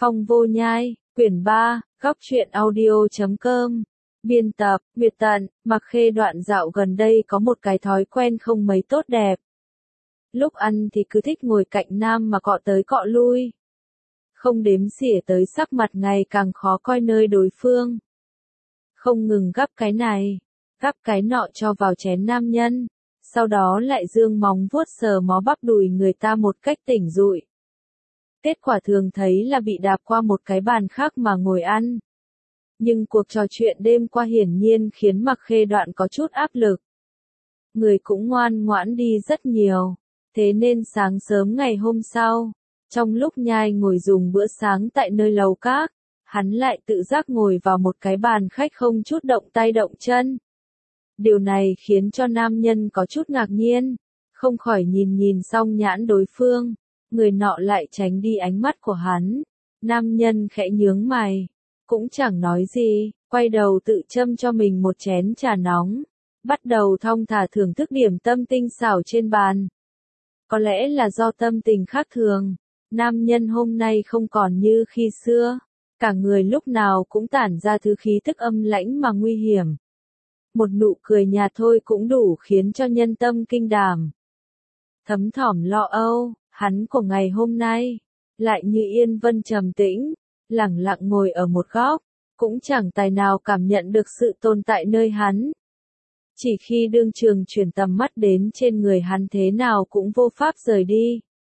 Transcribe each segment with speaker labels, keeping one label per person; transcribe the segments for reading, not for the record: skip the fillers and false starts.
Speaker 1: Phong Vô Nhai, quyển 3, góc truyện audio.com. Biên tập, Nguyệt Tận. Mặc Khê Đoạn dạo gần đây có một cái thói quen không mấy tốt đẹp. Lúc ăn thì cứ thích ngồi cạnh nam mà cọ tới cọ lui. Không đếm xỉa tới sắc mặt ngày càng khó coi nơi đối phương. Không ngừng gắp cái này, gắp cái nọ cho vào chén nam nhân. Sau đó lại dương móng vuốt sờ mó bắp đùi người ta một cách tỉnh rụi. Kết quả thường thấy là bị đạp qua một cái bàn khác mà ngồi ăn. Nhưng cuộc trò chuyện đêm qua hiển nhiên khiến Mặc Khê Đoạn có chút áp lực. Người cũng ngoan ngoãn đi rất nhiều. Thế nên sáng sớm ngày hôm sau, trong lúc Nhai ngồi dùng bữa sáng tại nơi lầu các, hắn lại tự giác ngồi vào một cái bàn khách không chút động tay động chân. Điều này khiến cho nam nhân có chút ngạc nhiên, không khỏi nhìn xong nhãn đối phương, người nọ lại tránh đi ánh mắt của hắn. Nam nhân khẽ nhướng mày, cũng chẳng nói gì, quay đầu tự châm cho mình một chén trà nóng, bắt đầu thong thả thưởng thức điểm tâm tinh xảo trên bàn. Có lẽ là do tâm tình khác thường, nam nhân hôm nay không còn như khi xưa, cả người lúc nào cũng tản ra thứ khí tức âm lãnh mà nguy hiểm. Một nụ cười nhạt thôi cũng đủ khiến cho nhân tâm kinh đảm. Thấm thỏm lo âu, hắn của ngày hôm nay, lại như yên vân trầm tĩnh, lẳng lặng ngồi ở một góc, cũng chẳng tài nào cảm nhận được sự tồn tại nơi hắn. Chỉ khi đương trường chuyển tầm mắt đến trên người hắn thế nào cũng vô pháp rời đi.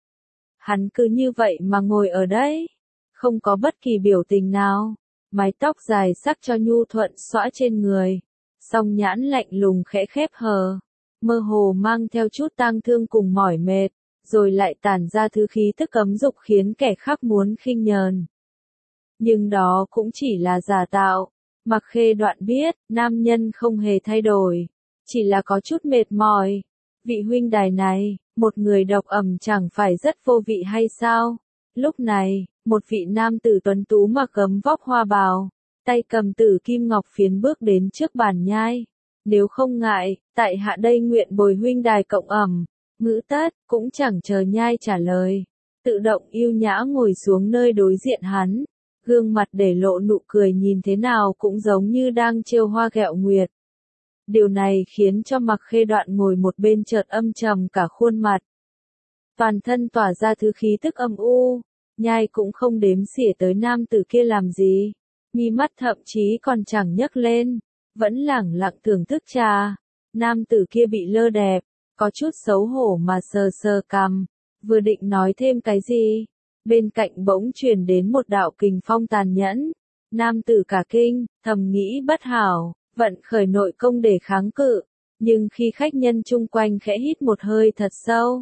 Speaker 1: Hắn cứ như vậy mà ngồi ở đấy, không có bất kỳ biểu tình nào, mái tóc dài sắc cho nhu thuận xõa trên người, song nhãn lạnh lùng khẽ khép hờ, mơ hồ mang theo chút tang thương cùng mỏi mệt, rồi lại tản ra thứ khí tức cấm dục khiến kẻ khác muốn khinh nhờn. Nhưng đó cũng chỉ là giả tạo. Mặc Khê Đoạn biết, nam nhân không hề thay đổi, chỉ là có chút mệt mỏi. Vị huynh đài này, một người độc ẩm chẳng phải rất vô vị hay sao? Lúc này, một vị nam tử tuấn tú mặc gấm vóc hoa bào, tay cầm tử kim ngọc phiến bước đến trước bàn Nhai. Nếu không ngại, tại hạ đây nguyện bồi huynh đài cộng ẩm. Ngữ tất, cũng chẳng chờ Nhai trả lời, tự động yêu nhã ngồi xuống nơi đối diện hắn. Gương mặt để lộ nụ cười nhìn thế nào cũng giống như đang trêu hoa ghẹo nguyệt. Điều này khiến cho Mặc Khê Đoạn ngồi một bên chợt âm trầm cả khuôn mặt. Toàn thân tỏa ra thứ khí tức âm u, Nhai cũng không đếm xỉa tới nam tử kia làm gì. Mi mắt thậm chí còn chẳng nhấc lên, vẫn lẳng lặng thưởng thức trà. Nam tử kia bị lơ đẹp, có chút xấu hổ mà sờ sờ cằm, vừa định nói thêm cái gì. Bên cạnh bỗng truyền đến một đạo kình phong tàn nhẫn. Nam tử cả kinh, thầm nghĩ bất hảo, vận khởi nội công để kháng cự. Nhưng khi khách nhân chung quanh khẽ hít một hơi thật sâu,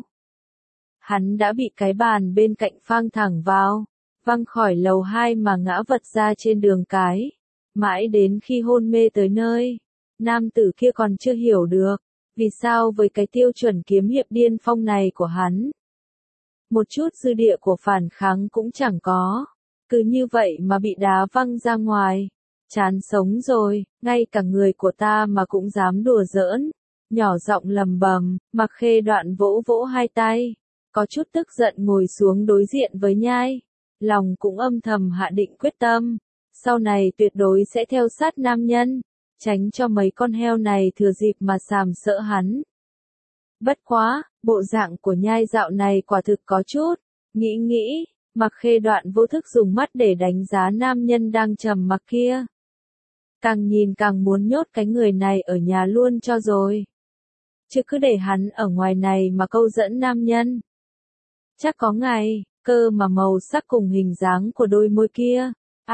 Speaker 1: hắn đã bị cái bàn bên cạnh phang thẳng vào, văng khỏi lầu 2 mà ngã vật ra trên đường cái. Mãi đến khi hôn mê tới nơi, nam tử kia còn chưa hiểu được, vì sao với cái tiêu chuẩn kiếm hiệp điên phong này của hắn, một chút dư địa của phản kháng cũng chẳng có, cứ như vậy mà bị đá văng ra ngoài. Chán sống rồi, ngay cả người của ta mà cũng dám đùa giỡn. Nhỏ giọng lầm bầm, Mặc Khê Đoạn vỗ vỗ hai tay, có chút tức giận ngồi xuống đối diện với Nhai. Lòng cũng âm thầm hạ định quyết tâm, sau này tuyệt đối sẽ theo sát nam nhân, tránh cho mấy con heo này thừa dịp mà sàm sỡ hắn. Bất quá, bộ dạng của Nhai dạo này quả thực có chút, nghĩ, Mặc Khê Đoạn vô thức dùng mắt để đánh giá nam nhân đang trầm mặc kia. Càng nhìn càng muốn nhốt cái người này ở nhà luôn cho rồi. Chứ cứ để hắn ở ngoài này mà câu dẫn nam nhân. Chắc có ngày, cơ mà màu sắc cùng hình dáng của đôi môi kia.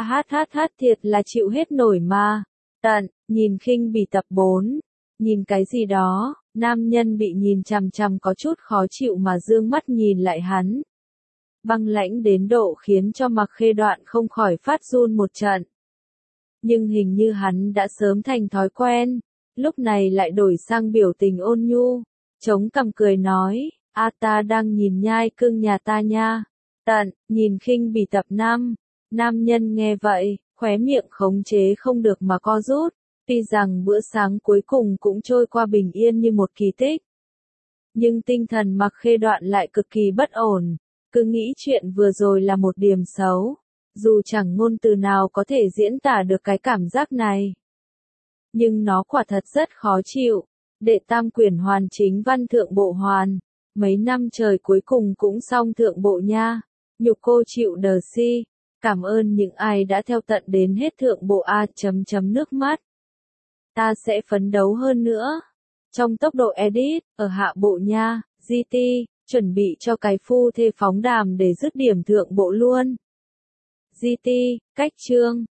Speaker 1: Thiệt là chịu hết nổi mà. Tận, nhìn khinh bỉ tập 4. Nhìn cái gì đó, nam nhân bị nhìn chằm chằm có chút khó chịu mà dương mắt nhìn lại hắn. Băng lãnh đến độ khiến cho Mặc Khê Đoạn không khỏi phát run một trận. Nhưng hình như hắn đã sớm thành thói quen, lúc này lại đổi sang biểu tình ôn nhu, chống cằm cười nói, ta đang nhìn Nhai cưng nhà ta nha. Tận, nhìn khinh bỉ tập 5. Nam nhân nghe vậy, khóe miệng khống chế không được mà co rút. Tuy rằng bữa sáng cuối cùng cũng trôi qua bình yên như một kỳ tích, nhưng tinh thần Mặc Khê Đoạn lại cực kỳ bất ổn, cứ nghĩ chuyện vừa rồi là một điểm xấu. Dù chẳng ngôn từ nào có thể diễn tả được cái cảm giác này. Nhưng nó quả thật rất khó chịu. Đệ tam quyển hoàn chính văn thượng bộ hoàn. Mấy năm trời cuối cùng cũng xong thượng bộ nha. Nhục cô chịu đờ si. Cảm ơn những ai đã theo tận đến hết thượng bộ A chấm chấm nước mắt. Ta sẽ phấn đấu hơn nữa. Trong tốc độ edit, ở hạ bộ nha, GT, chuẩn bị cho cái phu thê phóng đàm để dứt điểm thượng bộ luôn. GT, cách chương.